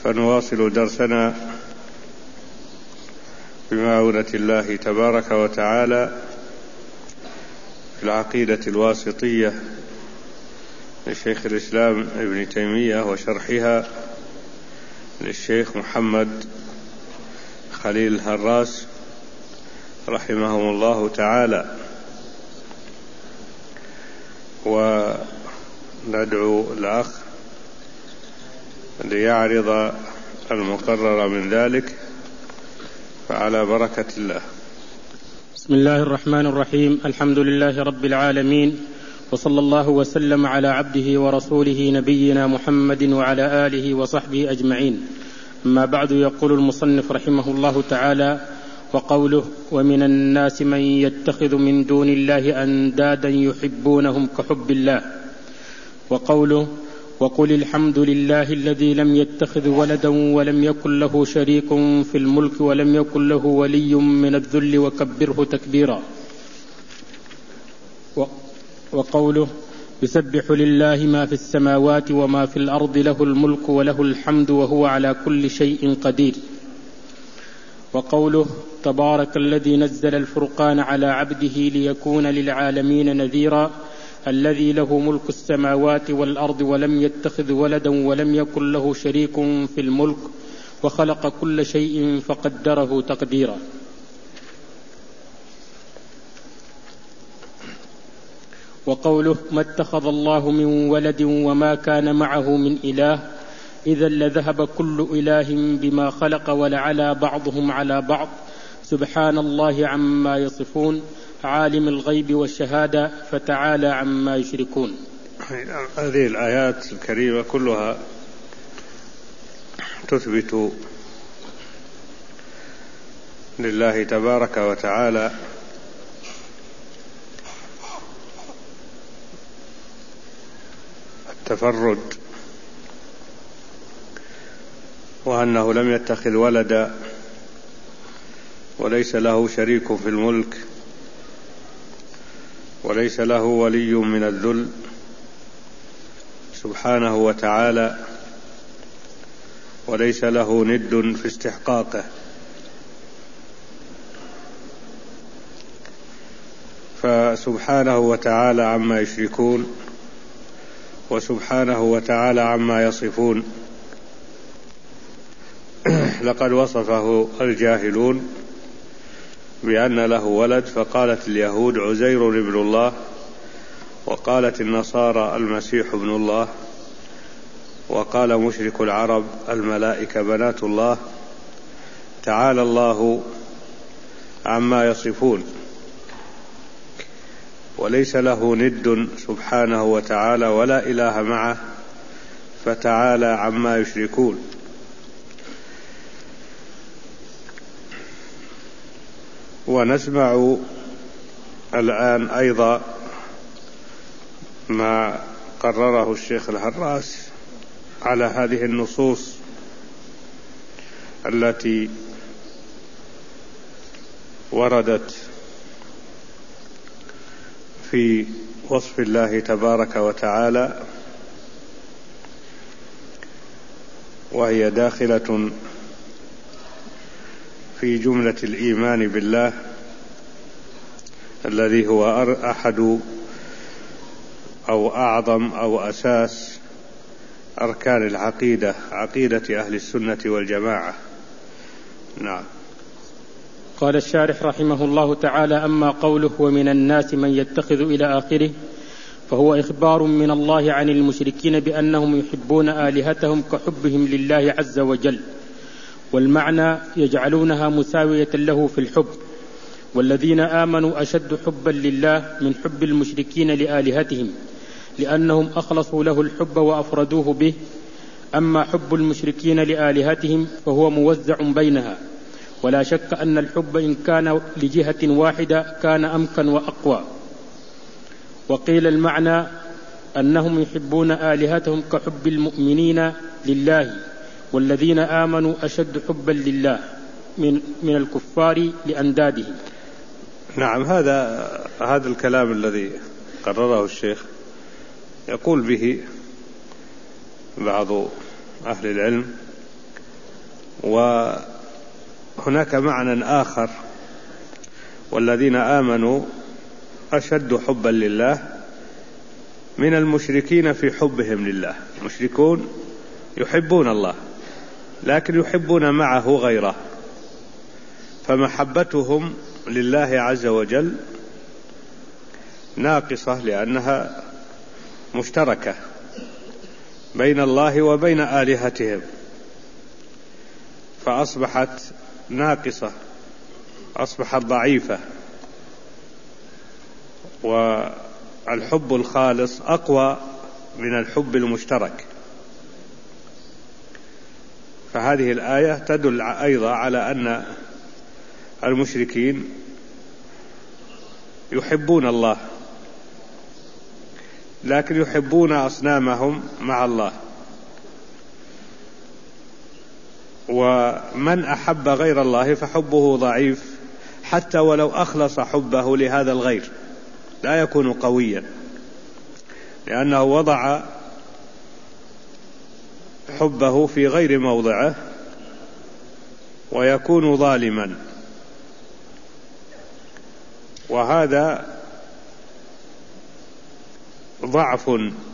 فنواصل درسنا بمعونة الله تبارك وتعالى في العقيدة الواسطية لشيخ الإسلام ابن تيمية وشرحها للشيخ محمد خليل الهراس رحمهم الله تعالى. وندعو الأخ ليعرض المقرر من ذلك، فعلى بركة الله. بسم الله الرحمن الرحيم. الحمد لله رب العالمين، وصلى الله وسلم على عبده ورسوله نبينا محمد وعلى آله وصحبه أجمعين. أما بعد، يقول المصنف رحمه الله تعالى: وقوله: ومن الناس من يتخذ من دون الله أندادا يحبونهم كحب الله. وقوله: وقل الحمد لله الذي لم يتخذ ولدا ولم يكن له شريك في الملك ولم يكن له ولي من الذل وكبره تكبيرا. وقوله: يسبح لله ما في السماوات وما في الأرض له الملك وله الحمد وهو على كل شيء قدير. وقوله: تبارك الذي نزل الفرقان على عبده ليكون للعالمين نذيرا الذي له ملك السماوات والأرض ولم يتخذ ولدا ولم يكن له شريك في الملك وخلق كل شيء فقدره تقديرا. وقوله: ما اتخذ الله من ولد وما كان معه من إله إذا لذهب كل إله بما خلق ولعلى بعضهم على بعض سبحان الله عما يصفون عالم الغيب والشهادة فتعالى عما يشركون. هذه الآيات الكريمة كلها تثبت لله تبارك وتعالى التفرد، وأنه لم يتخذ ولدا وليس له شريك في الملك وليس له ولي من الذل سبحانه وتعالى، وليس له ند في استحقاقه. فسبحانه وتعالى عما يشركون، وسبحانه وتعالى عما يصفون. لقد وصفه الجاهلون بأن له ولد، فقالت اليهود عزير ابن الله، وقالت النصارى المسيح ابن الله، وقال مشرك العرب الملائكة بنات الله. تعالى الله عما يصفون، وليس له ند سبحانه وتعالى ولا إله معه، فتعالى عما يشركون. ونسمع الآن أيضا ما قرره الشيخ الهراس على هذه النصوص التي وردت في وصف الله تبارك وتعالى، وهي داخلة في جملة الإيمان بالله الذي هو أحد أو أعظم أو أساس أركان العقيدة، عقيدة أهل السنة والجماعة. نعم. قال الشارح رحمه الله تعالى: أما قوله ومن الناس من يتخذ إلى آخره، فهو إخبار من الله عن المشركين بأنهم يحبون آلهتهم كحبهم لله عز وجل، والمعنى يجعلونها مساوية له في الحب، والذين آمنوا أشد حبا لله من حب المشركين لآلهتهم، لأنهم أخلصوا له الحب وأفردوه به. أما حب المشركين لآلهتهم فهو موزع بينها، ولا شك أن الحب إن كان لجهة واحدة كان أمكن وأقوى. وقيل المعنى أنهم يحبون آلهتهم كحب المؤمنين لله، والذين آمنوا أشد حبا لله من الكفار لأندادهم. نعم، هذا الكلام الذي قرره الشيخ يقول به بعض أهل العلم وهناك معنى آخر: والذين آمنوا أشد حبا لله من المشركين في حبهم لله. المشركون يحبون الله لكن يحبون معه غيره، فمحبتهم لله عز وجل ناقصة لأنها مشتركة بين الله وبين آلهتهم، فأصبحت ناقصة، أصبحت ضعيفة. والحب الخالص أقوى من الحب المشترك. فهذه الآية تدل أيضا على أن المشركين يحبون الله لكن يحبون أصنامهم مع الله، ومن أحب غير الله فحبه ضعيف حتى ولو أخلص حبه لهذا الغير لا يكون قويا، لأنه وضع حبه في غير موضعه ويكون ظالما. وهذا ضعف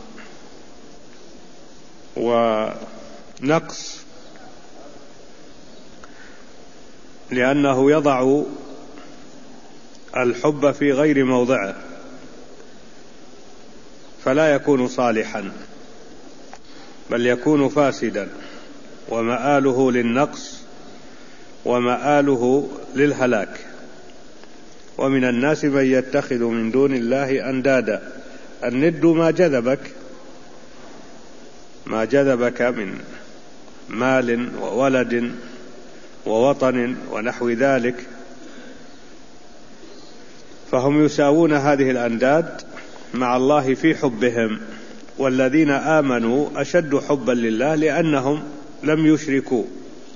ونقص، لأنه يضع الحب في غير موضعه فلا يكون صالحا بل يكون فاسدا، ومآله للنقص ومآله للهلاك. ومن الناس من يتخذ من دون الله أندادا. الند ما جذبك من مال وولد ووطن ونحو ذلك، فهم يساوون هذه الأنداد مع الله في حبهم. والذين آمنوا أشد حبا لله لأنهم لم يشركوا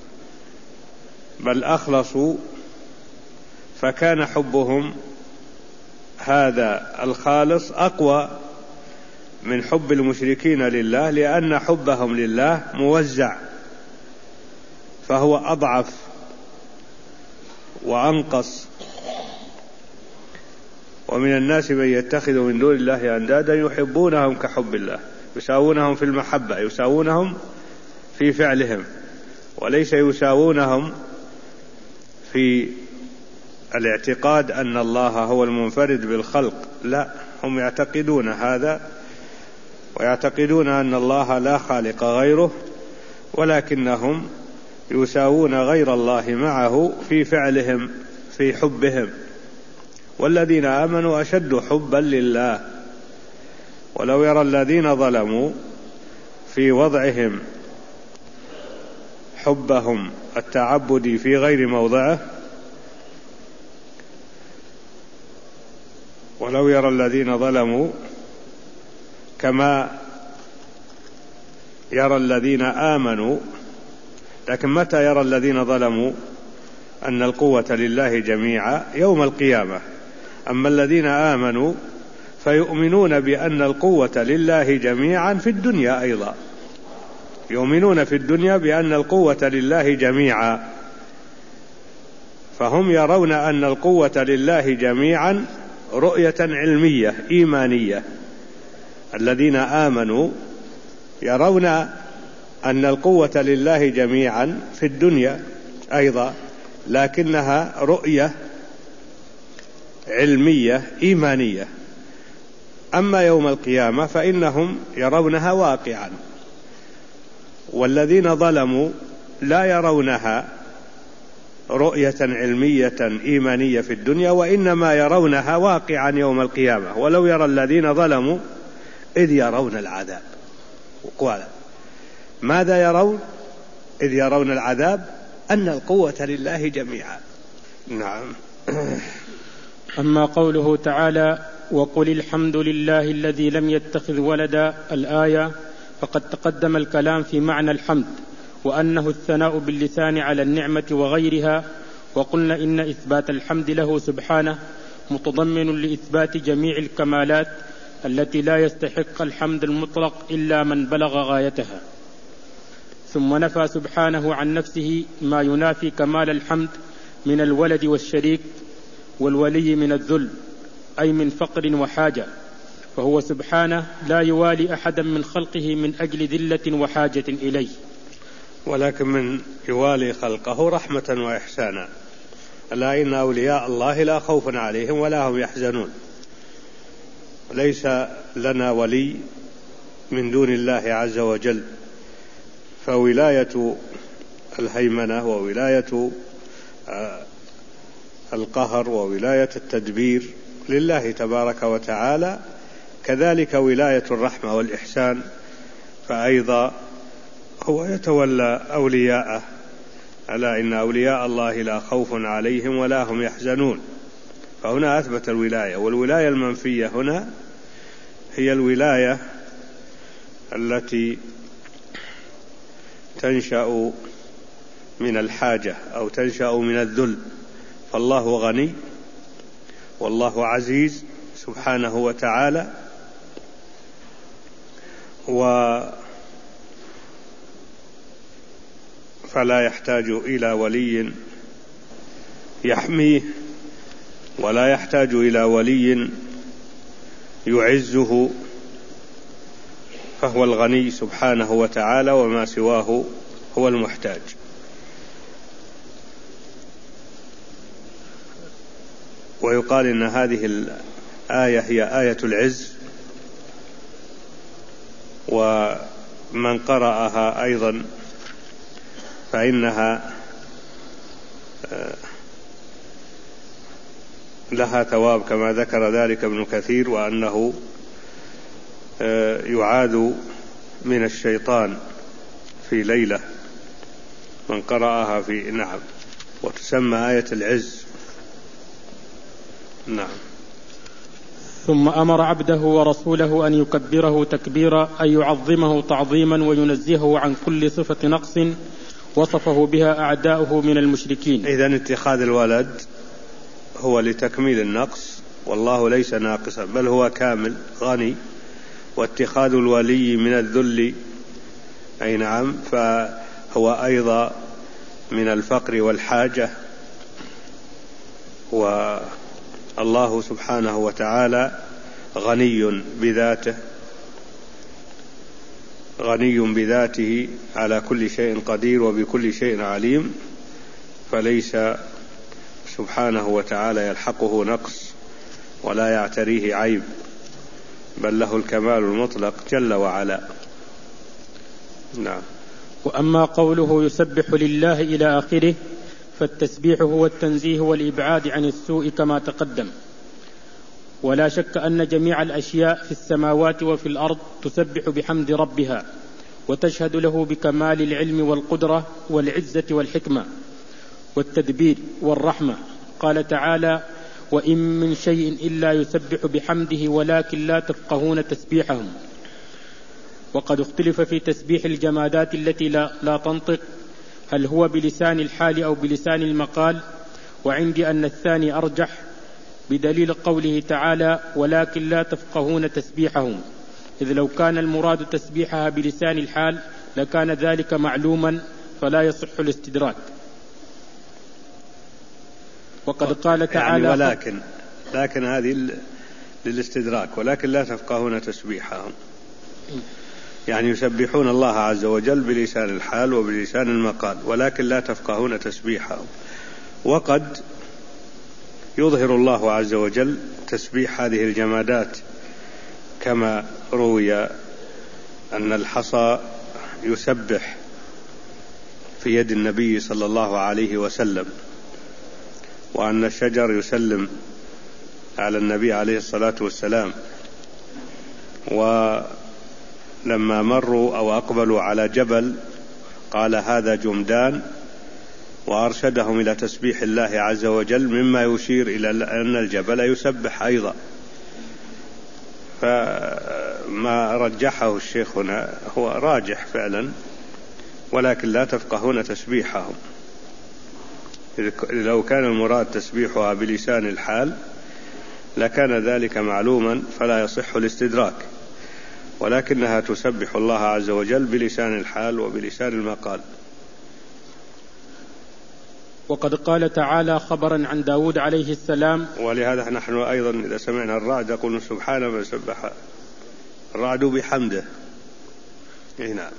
بل أخلصوا، فكان حبهم هذا الخالص أقوى من حب المشركين لله، لأن حبهم لله موزع فهو أضعف وأنقص. ومن الناس من يتخذ من دون الله أندادا يحبونهم كحب الله، يساوونهم في المحبة، يساوونهم في فعلهم، وليس يساوونهم في الاعتقاد أن الله هو المنفرد بالخلق. لا، هم يعتقدون هذا ويعتقدون أن الله لا خالق غيره، ولكنهم يساوون غير الله معه في فعلهم في حبهم. والذين آمنوا أشد حبا لله. ولو يرى الذين ظلموا في وضعهم حبهم التعبدي في غير موضعه، ولو يرى الذين ظلموا كما يرى الذين آمنوا. لكن متى يرى الذين ظلموا أن القوة لله جميعا؟ يوم القيامة. أما الذين آمنوا فيؤمنون بأن القوة لله جميعا في الدنيا أيضا، يؤمنون في الدنيا بأن القوة لله جميعا، فهم يرون أن القوة لله جميعا رؤية علمية إيمانية. الذين آمنوا يرون أن القوة لله جميعا في الدنيا أيضا، لكنها رؤية علمية إيمانية. أما يوم القيامة فإنهم يرونها واقعا، والذين ظلموا لا يرونها رؤية علمية إيمانية في الدنيا، وإنما يرونها واقعا يوم القيامة. ولو يرى الذين ظلموا إذ يرون العذاب. وقال ماذا يرون إذ يرون العذاب؟ أن القوة لله جميعا. نعم. أما قوله تعالى وقل الحمد لله الذي لم يتخذ ولدا الآية، فقد تقدم الكلام في معنى الحمد، وأنه الثناء باللسان على النعمة وغيرها. وقلنا إن إثبات الحمد له سبحانه متضمن لإثبات جميع الكمالات التي لا يستحق الحمد المطلق إلا من بلغ غايتها. ثم نفى سبحانه عن نفسه ما ينافي كمال الحمد من الولد والشريك والولي من الذل، أي من فقر وحاجة، فهو سبحانه لا يوالي أحدا من خلقه من أجل ذلة وحاجة إليه، ولكن من يوالي خلقه رحمة وإحسانا. ألا إن أولياء الله لا خوف عليهم ولا هم يحزنون. ليس لنا ولي من دون الله عز وجل، فولاية الهيمنة وولاية القهر وولاية التدبير لله تبارك وتعالى، كذلك ولاية الرحمة والإحسان فأيضا هو يتولى أولياءه. ألا إن أولياء الله لا خوف عليهم ولا هم يحزنون. فهنا أثبت الولاية. والولاية المنفية هنا هي الولاية التي تنشأ من الحاجة أو تنشأ من الذل. فالله غني والله عزيز سبحانه وتعالى، فلا يحتاج إلى ولي يحميه ولا يحتاج إلى ولي يعزه، فهو الغني سبحانه وتعالى، وما سواه هو المحتاج. ويقال إن هذه الآية هي آية العز، ومن قرأها أيضا فإنها لها ثواب كما ذكر ذلك ابن كثير، وأنه يعاذ من الشيطان في ليلة من قرأها في نعم، وتسمى آية العز. نعم. ثم أمر عبده ورسوله أن يكبره تكبيرا، أي يعظمه تعظيما وينزهه عن كل صفة نقص وصفه بها أعداؤه من المشركين. إذن اتخاذ الولد هو لتكميل النقص، والله ليس ناقصا بل هو كامل غني. واتخاذ الولي من الذل أي نعم فهو أيضا من الفقر والحاجة. والله سبحانه وتعالى غني بذاته، غني بذاته على كل شيء قدير وبكل شيء عليم، فليس سبحانه وتعالى يلحقه نقص ولا يعتريه عيب، بل له الكمال المطلق جل وعلا. نعم. وأما قوله يسبح لله إلى آخره، فالتسبيح هو التنزيه والإبعاد عن السوء كما تقدم. ولا شك أن جميع الأشياء في السماوات وفي الأرض تسبح بحمد ربها وتشهد له بكمال العلم والقدرة والعزة والحكمة والتدبير والرحمة. قال تعالى: وإن من شيء إلا يسبح بحمده ولكن لا تفقهون تسبيحهم. وقد اختلف في تسبيح الجمادات التي لا تنطق، هل هو بلسان الحال أو بلسان المقال، وعندي أن الثاني أرجح، بدليل قوله تعالى: ولكن لا تفقهون تسبيحهم، إذ لو كان المراد تسبيحها بلسان الحال لكان ذلك معلوما فلا يصح الاستدراك. وقد قال تعالى: يعني لكن هذه للاستدراك، ولكن لا تفقهون تسبيحهم، يعني يسبحون الله عز وجل بلسان الحال وبلسان المقال، ولكن لا تفقهون تسبيحهم. وقد يظهر الله عز وجل تسبيح هذه الجمادات، كما روي أن الحصى يسبح في يد النبي صلى الله عليه وسلم، وأن الشجر يسلم على النبي عليه الصلاة والسلام. ولما مروا أو أقبلوا على جبل قال: هذا جمدان، وأرشدهم إلى تسبيح الله عز وجل، مما يشير إلى أن الجبل يسبح أيضا. فما رجحه الشيخ هنا هو راجح فعلا، ولكن لا تفقهون تسبيحهم. لو كان المراد تسبيحها بلسان الحال لكان ذلك معلوما فلا يصح الاستدراك. ولكنها تسبح الله عز وجل بلسان الحال وبلسان المقال. وقد قال تعالى خبرا عن داود عليه السلام: ولهذا نحن أيضا إذا سمعنا الرعد نقول سبحان من سبح الرعد بحمده. نعم.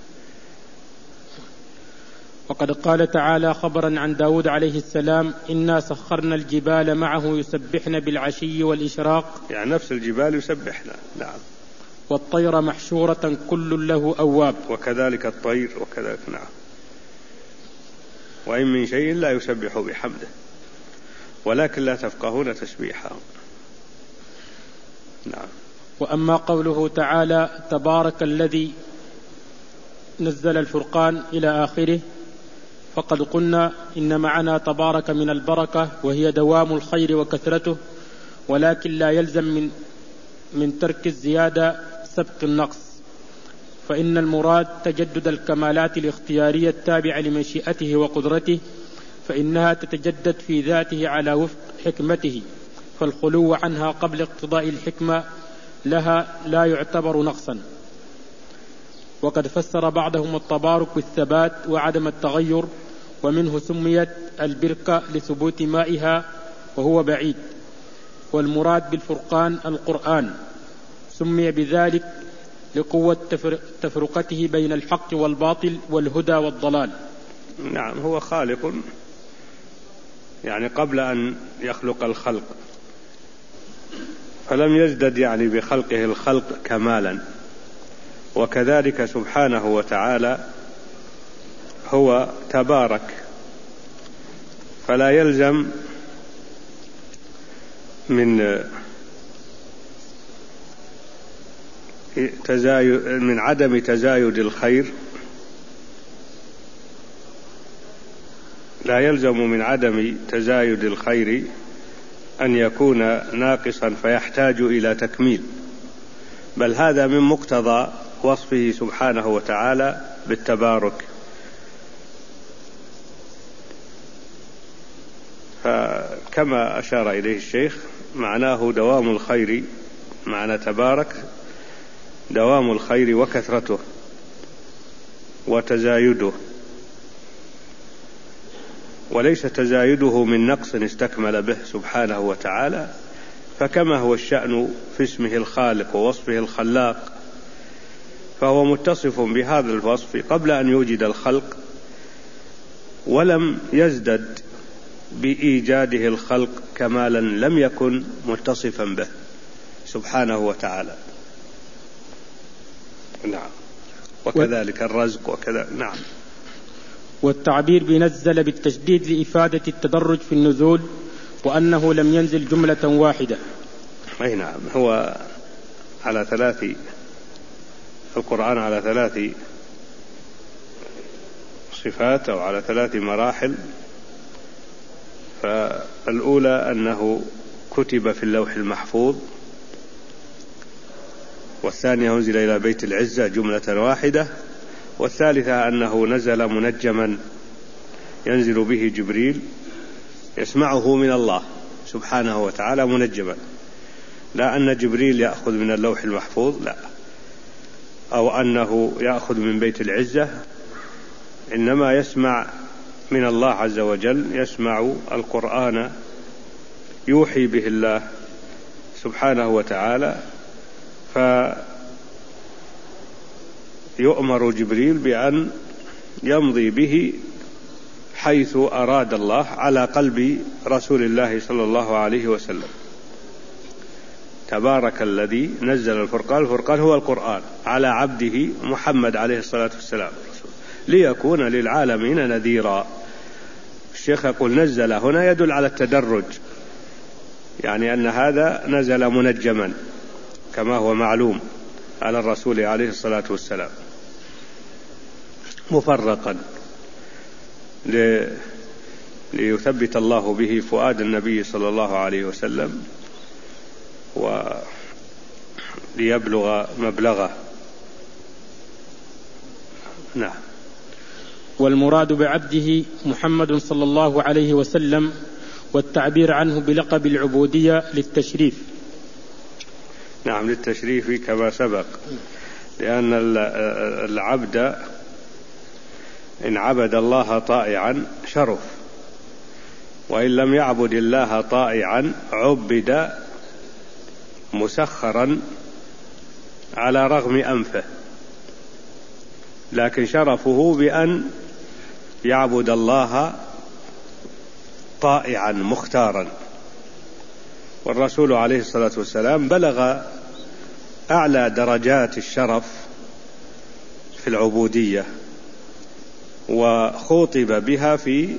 وقد قال تعالى خبرا عن داود عليه السلام: إنا سخرنا الجبال معه يسبحن بالعشي والإشراق، يعني نفس الجبال يسبحنا. نعم. والطير محشورة كل له أواب، وكذلك الطير وكذلك. نعم. وإن من شيء لا يسبح بحمده ولكن لا تفقهون تسبيحهم. نعم. وأما قوله تعالى: تبارك الذي نزل الفرقان إلى آخره، فقد قلنا إن معنى تبارك من البركة وهي دوام الخير وكثرته، ولكن لا يلزم من ترك الزيادة سبق النقص، فإن المراد تجدد الكمالات الاختيارية التابعة لمشيئته وقدرته، فإنها تتجدد في ذاته على وفق حكمته، فالخلو عنها قبل اقتضاء الحكمة لها لا يعتبر نقصا. وقد فسر بعضهم التبارك بالثبات وعدم التغير، ومنه سميت البركة لثبوت مائها وهو بعيد. والمراد بالفرقان القرآن، سمي بذلك لقوة تفرقته بين الحق والباطل والهدى والضلال. نعم. هو خالق يعني قبل أن يخلق الخلق، فلم يزدد يعني بخلقه الخلق كمالا. وكذلك سبحانه وتعالى هو تبارك، فلا يلزم من عدم تزايد الخير، لا يلزم من عدم تزايد الخير أن يكون ناقصا فيحتاج إلى تكميل، بل هذا من مقتضى وصفه سبحانه وتعالى بالتبارك. فكما أشار إليه الشيخ معناه دوام الخير، معنى تبارك دوام الخير وكثرته وتزايده، وليس تزايده من نقص استكمل به سبحانه وتعالى، فكما هو الشأن في اسمه الخالق ووصفه الخلاق، فهو متصف بهذا الوصف قبل أن يوجد الخلق، ولم يزدد بإيجاده الخلق كمالا لم يكن متصفا به سبحانه وتعالى. نعم. وكذلك الرزق وكذا. نعم. والتعبير بنزل بالتشديد لإفادة التدرج في النزول، وأنه لم ينزل جملة واحدة. أي نعم. هو على القرآن على 3 صفات أو على 3 مراحل. فالأولى أنه كتب في اللوح المحفوظ، والثانية أنزل إلى بيت العزة جملة واحدة، والثالثة أنه نزل منجما ينزل به جبريل يسمعه من الله سبحانه وتعالى منجما، لا أن جبريل يأخذ من اللوح المحفوظ، لا، أو أنه يأخذ من بيت العزة، إنما يسمع من الله عز وجل، يسمع القرآن يوحي به الله سبحانه وتعالى، فيؤمر جبريل بأن يمضي به حيث أراد الله على قلب رسول الله صلى الله عليه وسلم. تبارك الذي نزل الفرقان، الفرقان هو القرآن، على عبده محمد عليه الصلاة والسلام ليكون للعالمين نذيرا. الشيخ يقول نزل هنا يدل على التدرج، يعني أن هذا نزل منجما كما هو معلوم على الرسول عليه الصلاة والسلام، مفرقا ليثبت الله به فؤاد النبي صلى الله عليه وسلم وليبلغ مبلغه. نعم. والمراد بعبده محمد صلى الله عليه وسلم، والتعبير عنه بلقب العبودية للتشريف. نعم، للتشريف كما سبق، لأن العبد إن عبد الله طائعا شرف، وإن لم يعبد الله طائعا عبد مسخرا على رغم أنفه، لكن شرفه بأن يعبد الله طائعا مختارا. والرسول عليه الصلاة والسلام بلغ أعلى درجات الشرف في العبودية، وخوطب بها في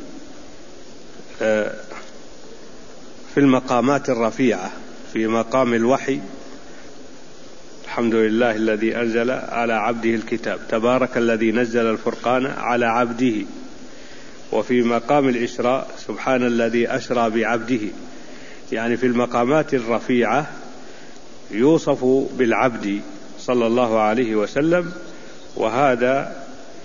المقامات الرفيعة، في مقام الوحي: الحمد لله الذي أنزل على عبده الكتاب، تبارك الذي نزل الفرقان على عبده. وفي مقام الإسراء: سبحان الذي أسرى بعبده. يعني في المقامات الرفيعة يوصف بالعبد صلى الله عليه وسلم، وهذا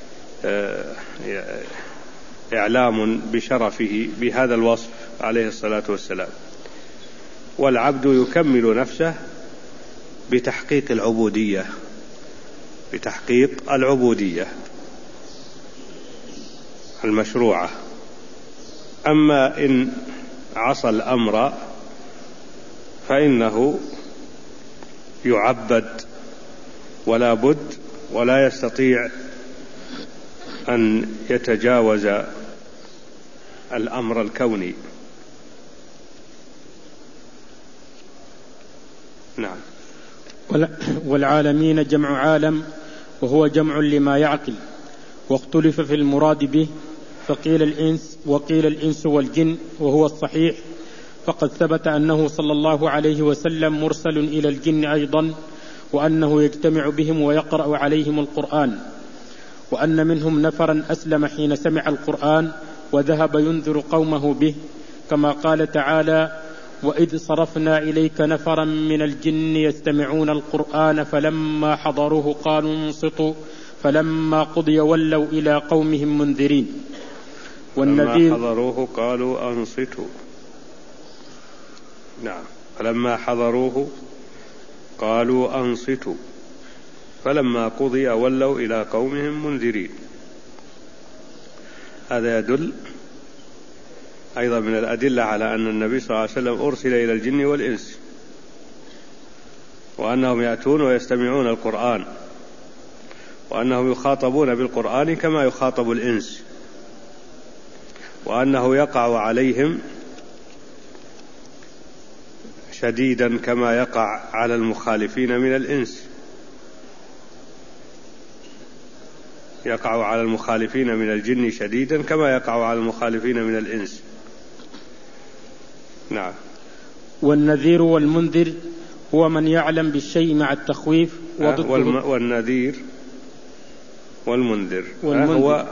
إعلام بشرفه بهذا الوصف عليه الصلاة والسلام. والعبد يكمل نفسه بتحقيق العبودية المشروعة. أما إن عصى الأمر فإنه يعبد ولا بد، ولا يستطيع أن يتجاوز الأمر الكوني. نعم. والعالمين جمع عالم، وهو جمع لما يعقل، واختلف في المراد به، فقيل الإنس وقيل الإنس والجن، وهو الصحيح، فقد ثبت أنه صلى الله عليه وسلم مرسل إلى الجن أيضا، وأنه يجتمع بهم ويقرأ عليهم القرآن، وأن منهم نفرا أسلم حين سمع القرآن وذهب ينذر قومه به، كما قال تعالى: وإذ صرفنا إليك نفرا من الجن يستمعون القرآن فلما حضروه قالوا انصتوا فلما قضي ولوا إلى قومهم منذرين. والنذير فلما حضروه قالوا أنصتوا. نعم. فلما حضروه قالوا أنصتوا فلما قضي ولوا إلى قومهم منذرين. هذا يدل أيضا من الأدلة على أن النبي صلى الله عليه وسلم أرسل إلى الجن والإنس، وأنهم يأتون ويستمعون القرآن، وأنهم يخاطبون بالقرآن كما يخاطب الإنس، وأنه يقع عليهم شديدا كما يقع على المخالفين من الإنس، يقع على المخالفين من الجن شديدا كما يقع على المخالفين من الإنس. نعم. والنذير والمنذر هو من يعلم بالشيء مع التخويف، والنذير والمنذر هو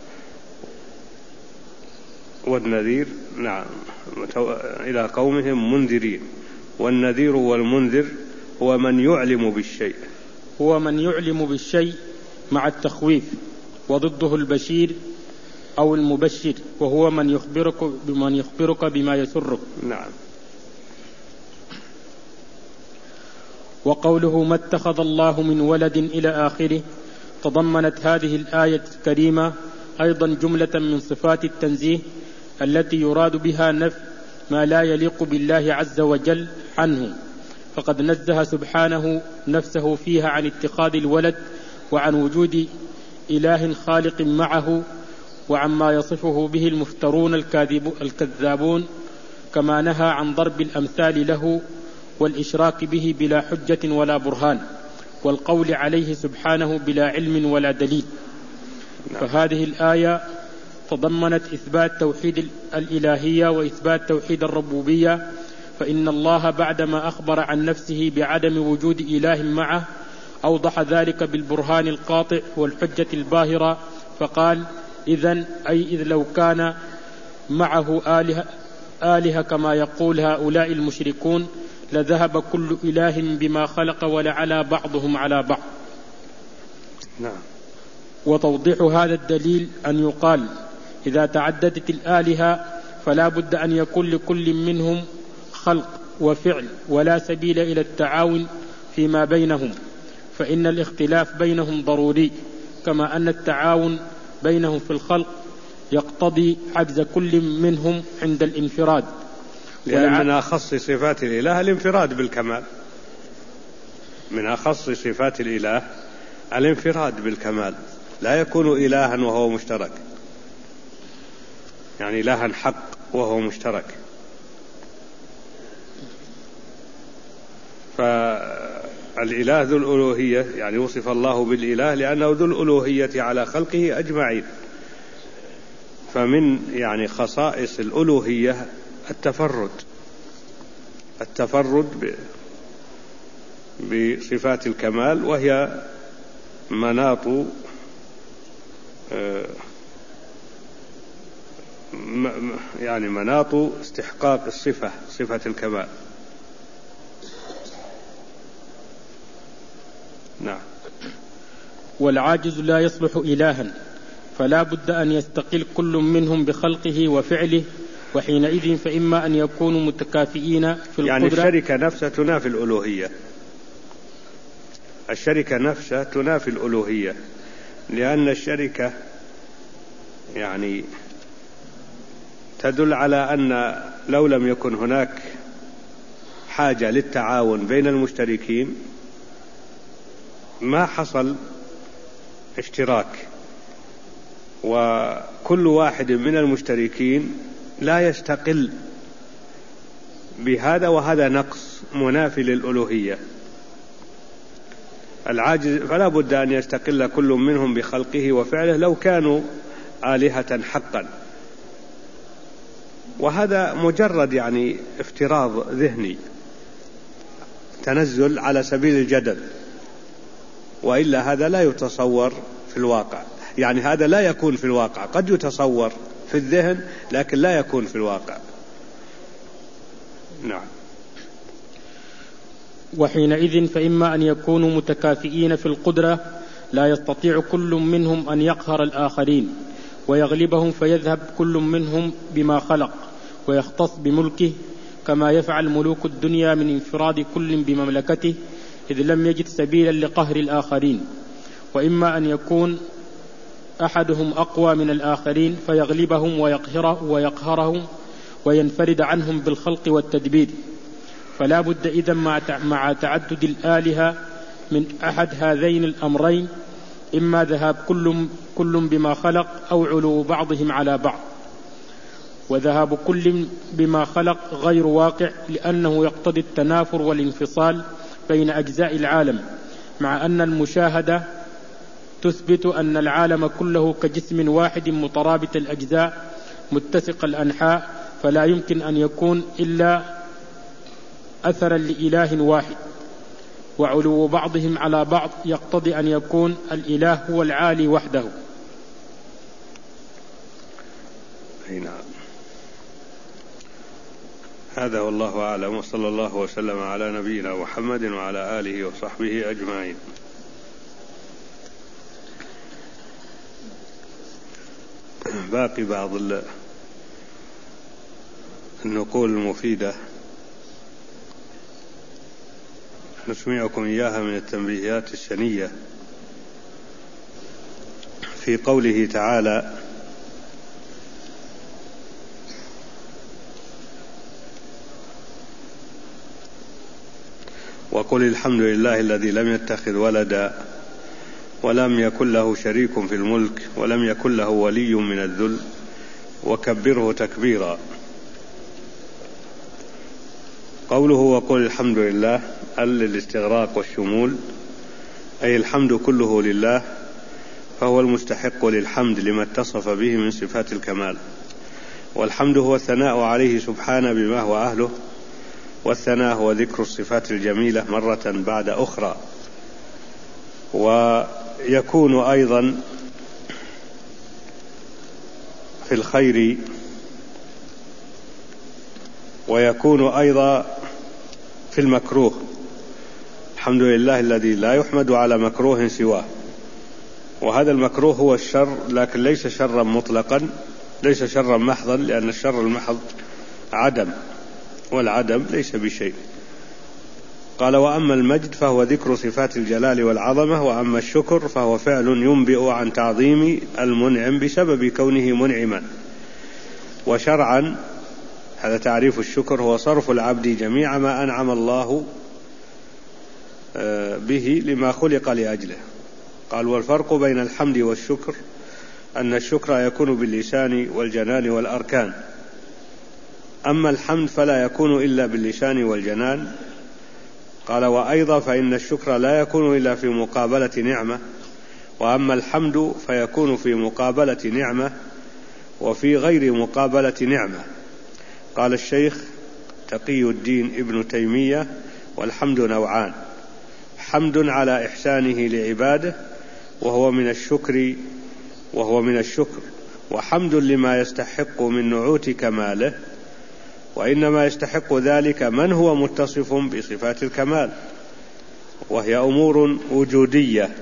والنذير. نعم. إلى قومهم منذرين. والنذير والمنذر هو من يعلم بالشيء، هو من يعلم بالشيء مع التخويف، وضده البشير أو المبشر، وهو من يخبرك بما يسرك. نعم. وقوله ما اتخذ الله من ولد إلى آخره، تضمنت هذه الآية الكريمة أيضا جملة من صفات التنزيه التي يراد بها نفي ما لا يليق بالله عز وجل عنه، فقد نزه سبحانه نفسه فيها عن اتخاذ الولد وعن وجود إله خالق معه، وعما يصفه به المفترون الكذابون، كما نهى عن ضرب الأمثال له والإشراك به بلا حجة ولا برهان، والقول عليه سبحانه بلا علم ولا دليل. فهذه الآية تضمنت إثبات توحيد الإلهية وإثبات توحيد الربوبية، فإن الله بعدما أخبر عن نفسه بعدم وجود إله معه أوضح ذلك بالبرهان القاطع والحجة الباهرة، فقال: إذن أي إذ لو كان معه آلهة كما يقول هؤلاء المشركون لذهب كل إله بما خلق ولعلى بعضهم على بعض. نعم. وتوضيح هذا الدليل أن يقال إذا تعددت الآلهة فلا بد أن يكون لكل منهم خلق وفعل، ولا سبيل إلى التعاون فيما بينهم، فإن الاختلاف بينهم ضروري، كما أن التعاون بينهم في الخلق يقتضي عجز كل منهم عند الانفراد. لأن من أخص صفات الإله الانفراد بالكمال، من أخص صفات الإله الانفراد بالكمال، لا يكون إلها وهو مشترك، يعني إلها حق وهو مشترك. فالإله ذو الألوهية، يعني وصف الله بالإله لأنه ذو الألوهية على خلقه أجمعين. فمن يعني خصائص الألوهية التفرد بصفات الكمال، وهي مناط استحقاق صفة الكمال. نعم. والعاجز لا يصلح إلها، فلا بد أن يستقل كل منهم بخلقه وفعله، وحينئذ فإما أن يكونوا متكافئين في القدرة. يعني الشركة نفسها تنافي الألوهية، الشركة نفسها تنافي الألوهية، لأن الشركة يعني تدل على أن لو لم يكن هناك حاجة للتعاون بين المشتركين ما حصل اشتراك، وكل واحد من المشتركين لا يستقل بهذا، وهذا نقص منافي للألوهية. العاجز فلا بد أن يستقل كل منهم بخلقه وفعله لو كانوا آلهة حقا، وهذا مجرد يعني افتراض ذهني، تنزل على سبيل الجدل، وإلا هذا لا يتصور في الواقع، يعني هذا لا يكون في الواقع، قد يتصور في الذهن لكن لا يكون في الواقع. نعم. وحينئذ فإما أن يكونوا متكافئين في القدرة، لا يستطيع كل منهم أن يقهر الآخرين ويغلبهم، فيذهب كل منهم بما خلق ويختص بملكه، كما يفعل ملوك الدنيا من انفراد كل بمملكته، إذ لم يجد سبيلا لقهر الآخرين. وإما أن يكون أحدهم أقوى من الآخرين فيغلبهم ويقهرهم وينفرد عنهم بالخلق والتدبير. فلا بد إذن مع تعدد الآلهة من أحد هذين الأمرين، إما ذهاب كل بما خلق أو علو بعضهم على بعض. وذهاب كل بما خلق غير واقع، لأنه يقتضي التنافر والانفصال بين أجزاء العالم، مع أن المشاهدة تثبت أن العالم كله كجسم واحد مترابط الأجزاء متسق الأنحاء، فلا يمكن أن يكون إلا أثرا لإله واحد. وعلو بعضهم على بعض يقتضي أن يكون الإله هو العالي وحده. نعم. هذا والله أعلم، وصلى الله وسلم على نبينا محمد وعلى آله وصحبه أجمعين. باقي بعض النقول المفيدة نسمعكم إياها من التنبيهات السنية. في قوله تعالى: وقل الحمد لله الذي لم يتخذ ولدا ولم يكن له شريك في الملك ولم يكن له ولي من الذل وكبره تكبيرا. قوله وقل الحمد لله للاستغراق والشمول، أي الحمد كله لله، فهو المستحق للحمد لما اتصف به من صفات الكمال. والحمد هو الثناء عليه سبحانه بما هو أهله، والثناء هو ذكر الصفات الجميلة مرة بعد أخرى. ويكون أيضا في الخير، ويكون أيضا في المكروه. الحمد لله الذي لا يحمد على مكروه سواه، وهذا المكروه هو الشر، لكن ليس شرا مطلقا، ليس شرا محضا، لأن الشر المحض عدم، والعدم ليس بشيء. قال: وأما المجد فهو ذكر صفات الجلال والعظمة، وأما الشكر فهو فعل ينبئ عن تعظيم المنعم بسبب كونه منعما. وشرعا هذا تعريف الشكر: هو صرف العبد جميع ما أنعم الله به لما خلق لأجله. قال: والفرق بين الحمد والشكر أن الشكر يكون باللسان والجنان والأركان، أما الحمد فلا يكون إلا باللسان والجنان. قال: وأيضا فإن الشكر لا يكون إلا في مقابلة نعمة، وأما الحمد فيكون في مقابلة نعمة وفي غير مقابلة نعمة. قال الشيخ تقي الدين ابن تيمية: والحمد نوعان: حمد على إحسانه لعباده وهو من الشكر، وحمد لما يستحق من نعوت كماله، وإنما يستحق ذلك من هو متصف بصفات الكمال، وهي أمور وجودية،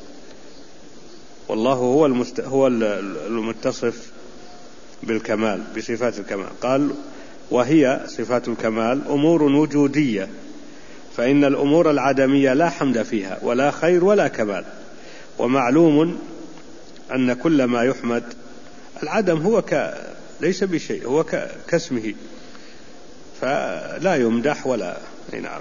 والله هو المتصف بالكمال بصفات الكمال. قال: وهي صفات الكمال أمور وجودية، فإن الأمور العدمية لا حمد فيها ولا خير ولا كمال. ومعلوم أن كل ما يحمد العدم هو ليس بشيء، هو كاسمه، فلا يمدح ولا نعم،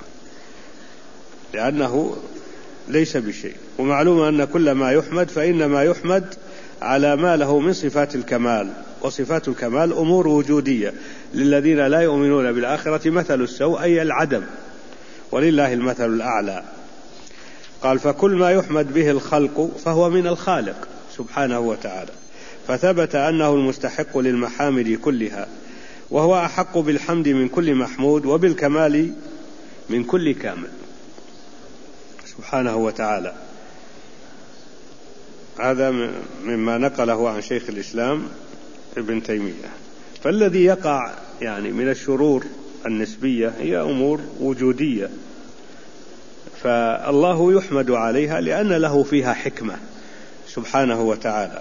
لأنه ليس بشيء. ومعلوم أن كل ما يحمد فإنما يحمد على ما له من صفات الكمال، وصفات الكمال أمور وجودية. للذين لا يؤمنون بالآخرة مثل السوء، أي العدم، ولله المثل الأعلى. قال: فكل ما يحمد به الخلق فهو من الخالق سبحانه وتعالى، فثبت أنه المستحق للمحامد كلها، وهو أحق بالحمد من كل محمود، وبالكمال من كل كامل سبحانه وتعالى. هذا مما نقله عن شيخ الإسلام ابن تيمية. فالذي يقع من الشرور النسبية هي أمور وجودية، فالله يحمد عليها لأن له فيها حكمة سبحانه وتعالى.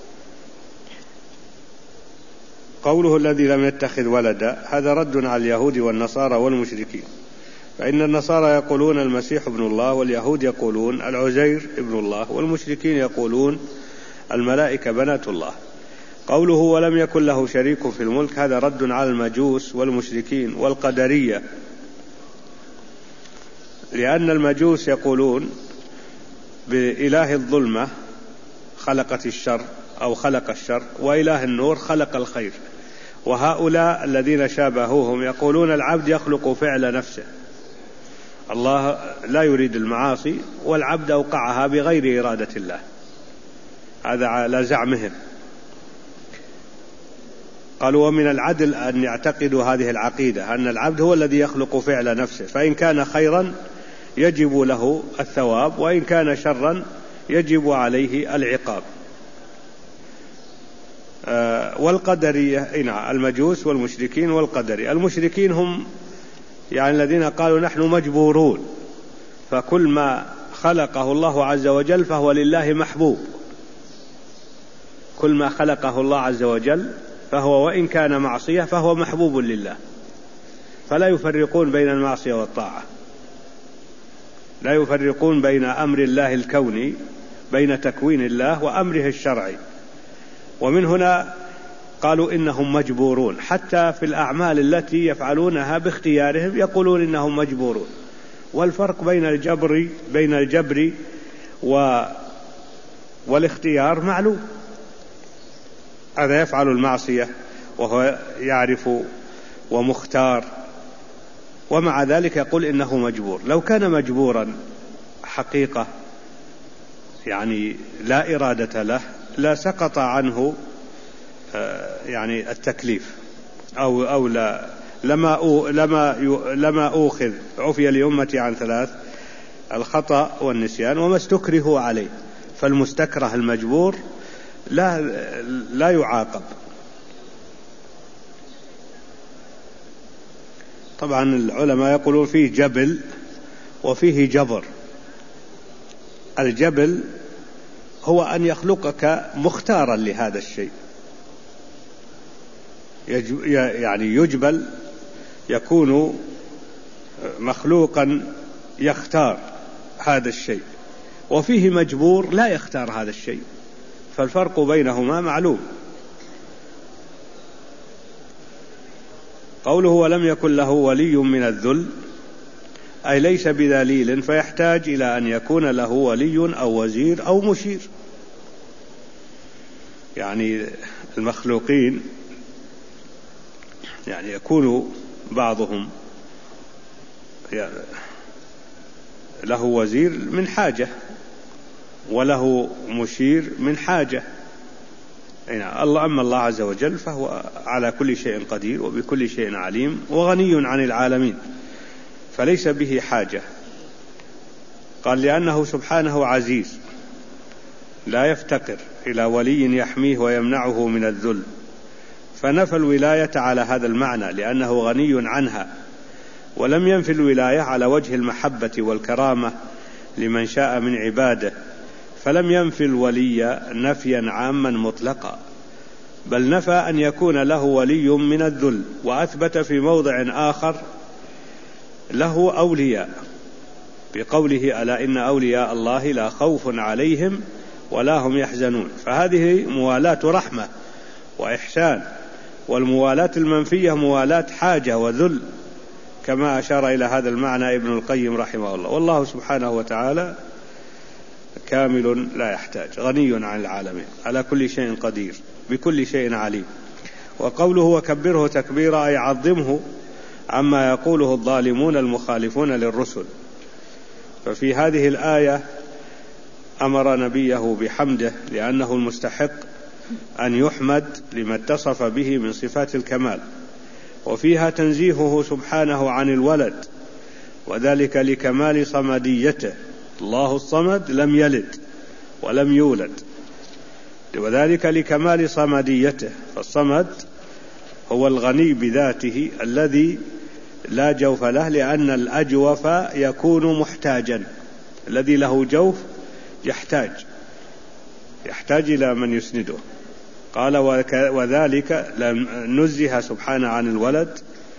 قوله: الذي لم يتخذ ولدا، هذا رد على اليهود والنصارى والمشركين، فإن النصارى يقولون المسيح ابن الله، واليهود يقولون العزير ابن الله، والمشركين يقولون الملائكة بنات الله. قوله: ولم يكن له شريك في الملك، هذا رد على المجوس والمشركين والقدرية، لأن المجوس يقولون بإله الظلمة خلقت الشر أو خلق الشر، وإله النور خلق الخير. وهؤلاء الذين شابهوهم يقولون العبد يخلق فعل نفسه، الله لا يريد المعاصي والعبد أوقعها بغير إرادة الله، هذا على زعمهم. قالوا: ومن العدل أن يعتقدوا هذه العقيدة، أن العبد هو الذي يخلق فعل نفسه، فإن كان خيرا يجب له الثواب، وإن كان شرا يجب عليه العقاب. والقدرية المجوس والمشركين والقدرية. المشركين هم الذين قالوا نحن مجبورون، فكل ما خلقه الله عز وجل فهو لله محبوب، كل ما خلقه الله عز وجل فهو وإن كان معصية فهو محبوب لله، فلا يفرقون بين المعصية والطاعة، لا يفرقون بين أمر الله الكوني، بين تكوين الله وأمره الشرعي. ومن هنا قالوا إنهم مجبورون، حتى في الأعمال التي يفعلونها باختيارهم يقولون إنهم مجبورون. والفرق بين الجبر والاختيار معلوم. هذا يفعل المعصية وهو يعرف ومختار، ومع ذلك يقول إنه مجبور. لو كان مجبورا حقيقة لا إرادة له، لا سقط عنه التكليف، أو لما أوخذ. عفي لأمتي عن ثلاث: الخطأ والنسيان وما استكره عليه. فالمستكره المجبور لا يعاقب. طبعا العلماء يقولون فيه جبل وفيه جبر. الجبل هو أن يخلقك مختارا لهذا الشيء، يجبل يكون مخلوقا يختار هذا الشيء، وفيه مجبور لا يختار هذا الشيء، فالفرق بينهما معلوم. قوله ولم يكن له ولي من الذل أي ليس بذليل فيحتاج إلى أن يكون له ولي أو وزير أو مشير. يعني المخلوقين يعني يكون بعضهم له وزير من حاجة وله مشير من حاجة. أما الله عز وجل فهو على كل شيء قدير وبكل شيء عليم وغني عن العالمين، فليس به حاجة. قال لأنه سبحانه عزيز لا يفتقر إلى ولي يحميه ويمنعه من الذل، فنفى الولاية على هذا المعنى لأنه غني عنها، ولم ينفي الولاية على وجه المحبة والكرامة لمن شاء من عباده، فلم ينفي الولي نفيا عاما مطلقا، بل نفى أن يكون له ولي من الذل، وأثبت في موضع آخر له أولياء بقوله ألا إن أولياء الله لا خوف عليهم ولا هم يحزنون، فهذه موالاة رحمة وإحسان، والموالاة المنفية موالاة حاجة وذل، كما أشار إلى هذا المعنى ابن القيم رحمه الله. والله سبحانه وتعالى كامل لا يحتاج، غني عن العالمين، على كل شيء قدير، بكل شيء عليم. وقوله وكبره تكبيرا أي عظمه عما يقوله الظالمون المخالفون للرسل. ففي هذه الآية أمر نبيه بحمده لأنه المستحق أن يحمد لما اتصف به من صفات الكمال، وفيها تنزيهه سبحانه عن الولد، وذلك لكمال صمديته، الله الصمد لم يلد ولم يولد، وذلك لكمال صمديته، فالصمد هو الغني بذاته الذي لا جوف له، لأن الأجوف يكون محتاجا، الذي له جوف يحتاج إلى من يسنده. قال وذلك نزه سبحانه عن الولد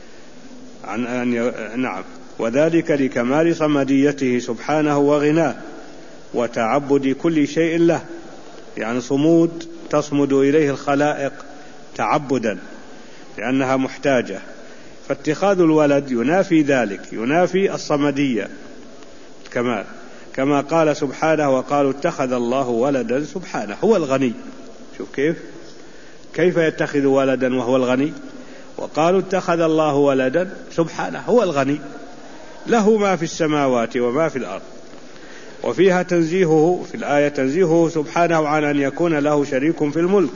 وذلك لكمال صمديته سبحانه وغناه وتعبد كل شيء له، يعني صمود تصمد إليه الخلائق تعبدا لأنها محتاجة، فاتخاذ الولد ينافي ذلك، ينافي الصمدية الكمال، كما قال سبحانه وقالوا اتخذ الله ولدا سبحانه، هو الغني. شوف كيف يتخذ ولدا وهو الغني، وقالوا اتخذ الله ولدا سبحانه، هو الغني، له ما في السماوات وما في الأرض. وفيها تنزيهه في الآية تنزيهه سبحانه عن أن يكون له شريك في الملك،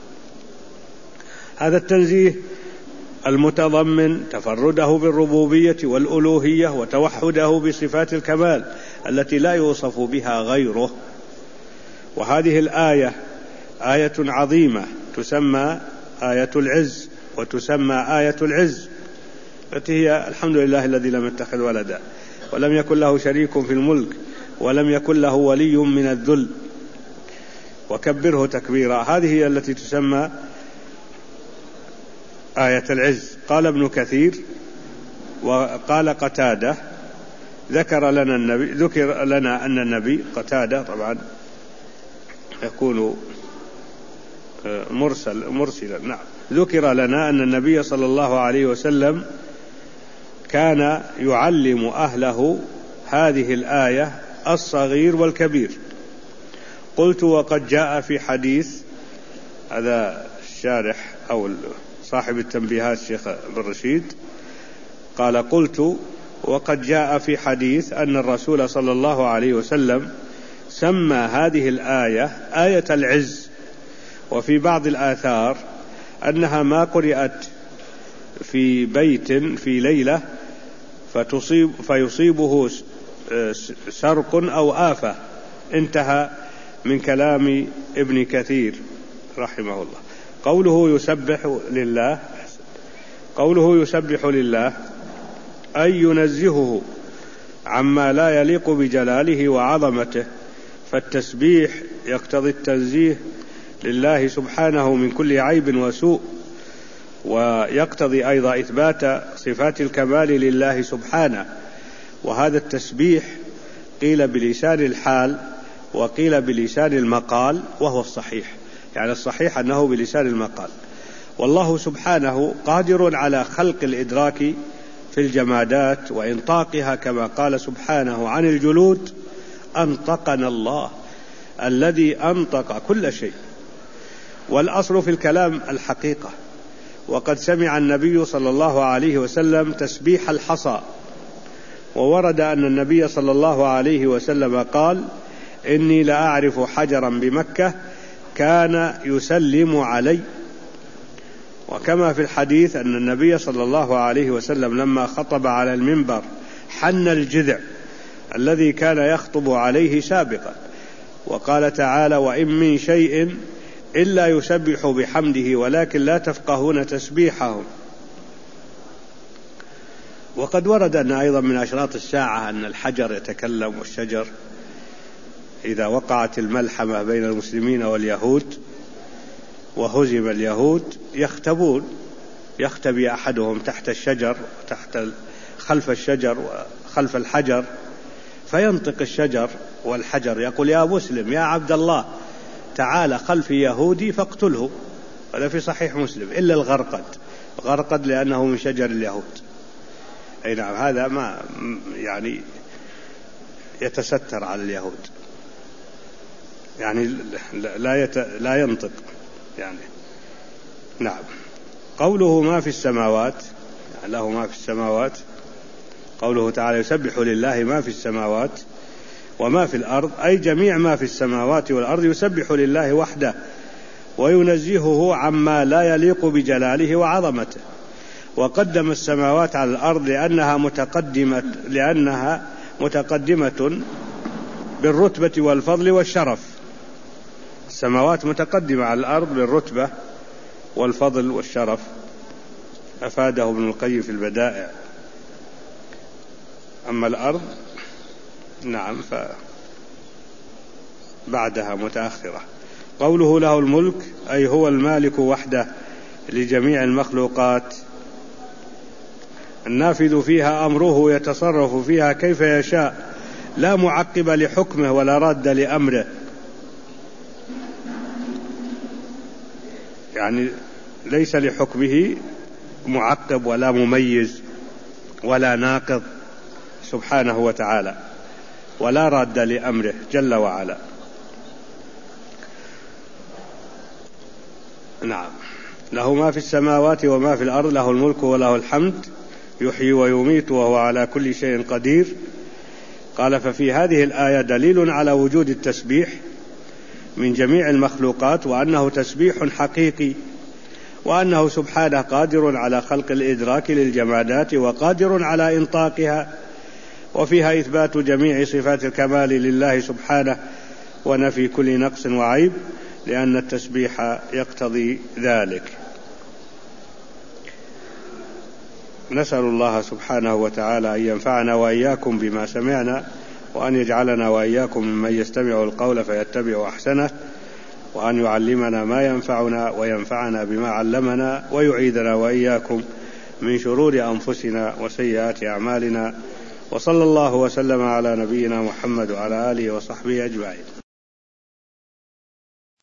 هذا التنزيه المتضمن تفرده بالربوبية والألوهية وتوحده بصفات الكمال التي لا يوصف بها غيره. وهذه الآية آية عظيمة تسمى آية العز، وتسمى آية العز، التي هي الحمد لله الذي لم يتخذ ولدا ولم يكن له شريك في الملك ولم يكن له ولي من الذل وكبره تكبيرا، هذه هي التي تسمى آية العز. قال ابن كثير وقال قتادة ذكر لنا أن النبي قتادة طبعا يكون مرسلا نعم، ذكر لنا أن النبي صلى الله عليه وسلم كان يعلم أهله هذه الآية الصغير والكبير. قلت وقد جاء في حديث، هذا الشارح أو صاحب التنبيهات الشيخ بن رشيد قال قلت وقد جاء في حديث أن الرسول صلى الله عليه وسلم سمى هذه الآية آية العز، وفي بعض الآثار أنها ما قرأت في بيت في ليلة فيصيبه سرق أو آفة. انتهى من كلام ابن كثير رحمه الله. قوله يسبح لله أي ينزهه عما لا يليق بجلاله وعظمته، فالتسبيح يقتضي التنزيه لله سبحانه من كل عيب وسوء، ويقتضي أيضا إثبات صفات الكمال لله سبحانه، وهذا التسبيح قيل بلسان الحال وقيل بلسان المقال، وهو الصحيح، يعني الصحيح أنه بلسان المقال. والله سبحانه قادر على خلق الإدراك في الجمادات وإنطاقها، كما قال سبحانه عن الجلود: أنطقنا الله الذي أنطق كل شيء. والأصل في الكلام الحقيقة، وقد سمع النبي صلى الله عليه وسلم تسبيح الحصى، وورد أن النبي صلى الله عليه وسلم قال: إني لأعرف حجرا بمكة كان يسلم علي. وكما في الحديث أن النبي صلى الله عليه وسلم لما خطب على المنبر حن الجذع الذي كان يخطب عليه سابقا، وقال تعالى: وإن من شيء إلا يسبح بحمده ولكن لا تفقهون تسبيحهم. وقد ورد أن أيضا من أشراط الساعة أن الحجر يتكلم، والشجر إذا وقعت الملحمة بين المسلمين واليهود وهزم اليهود يختبون، يختبي أحدهم تحت الشجر، خلف الشجر وخلف الحجر، فينطق الشجر والحجر يقول: يا مسلم يا عبد الله تعال خلف يهودي فاقتله. هذا في صحيح مسلم. إلا الغرقد لأنه من شجر اليهود. أي نعم، هذا ما يعني يتستر على اليهود، يعني لا ينطق يعني. نعم. قوله ما في السماوات، يعني له ما في السماوات، قوله تعالى: يسبح لله ما في السماوات وما في الأرض، أي جميع ما في السماوات والأرض يسبح لله وحده وينزهه عما لا يليق بجلاله وعظمته. وقدم السماوات على الأرض لأنها متقدمة بالرتبة والفضل والشرف. السماوات متقدمة على الأرض بالرتبة والفضل والشرف، أفاده ابن القيم في البدائع. أما الأرض نعم فبعدها متأخرة. قوله له الملك، أي هو المالك وحده لجميع المخلوقات، النافذ فيها أمره، يتصرف فيها كيف يشاء، لا معقب لحكمه ولا راد لأمره. يعني ليس لحكمه معقب ولا مميز ولا ناقض سبحانه وتعالى، ولا راد لأمره جل وعلا. نعم. له ما في السماوات وما في الأرض، له الملك وله الحمد، يحيي ويميت وهو على كل شيء قدير. قال: ففي هذه الآية دليل على وجود التسبيح من جميع المخلوقات، وأنه تسبيح حقيقي، وأنه سبحانه قادر على خلق الإدراك للجمادات وقادر على إنطاقها. وفيها إثبات جميع صفات الكمال لله سبحانه ونفي كل نقص وعيب، لأن التسبيح يقتضي ذلك. نسأل الله سبحانه وتعالى أن ينفعنا وإياكم بما سمعنا، وأن يجعلنا وإياكم ممن يستمع القول فيتبع أحسنه، وأن يعلمنا ما ينفعنا وينفعنا بما علمنا، ويعيذنا وإياكم من شرور أنفسنا وسيئات أعمالنا. وصلى الله وسلم على نبينا محمد وعلى آله وصحبه أجمعين.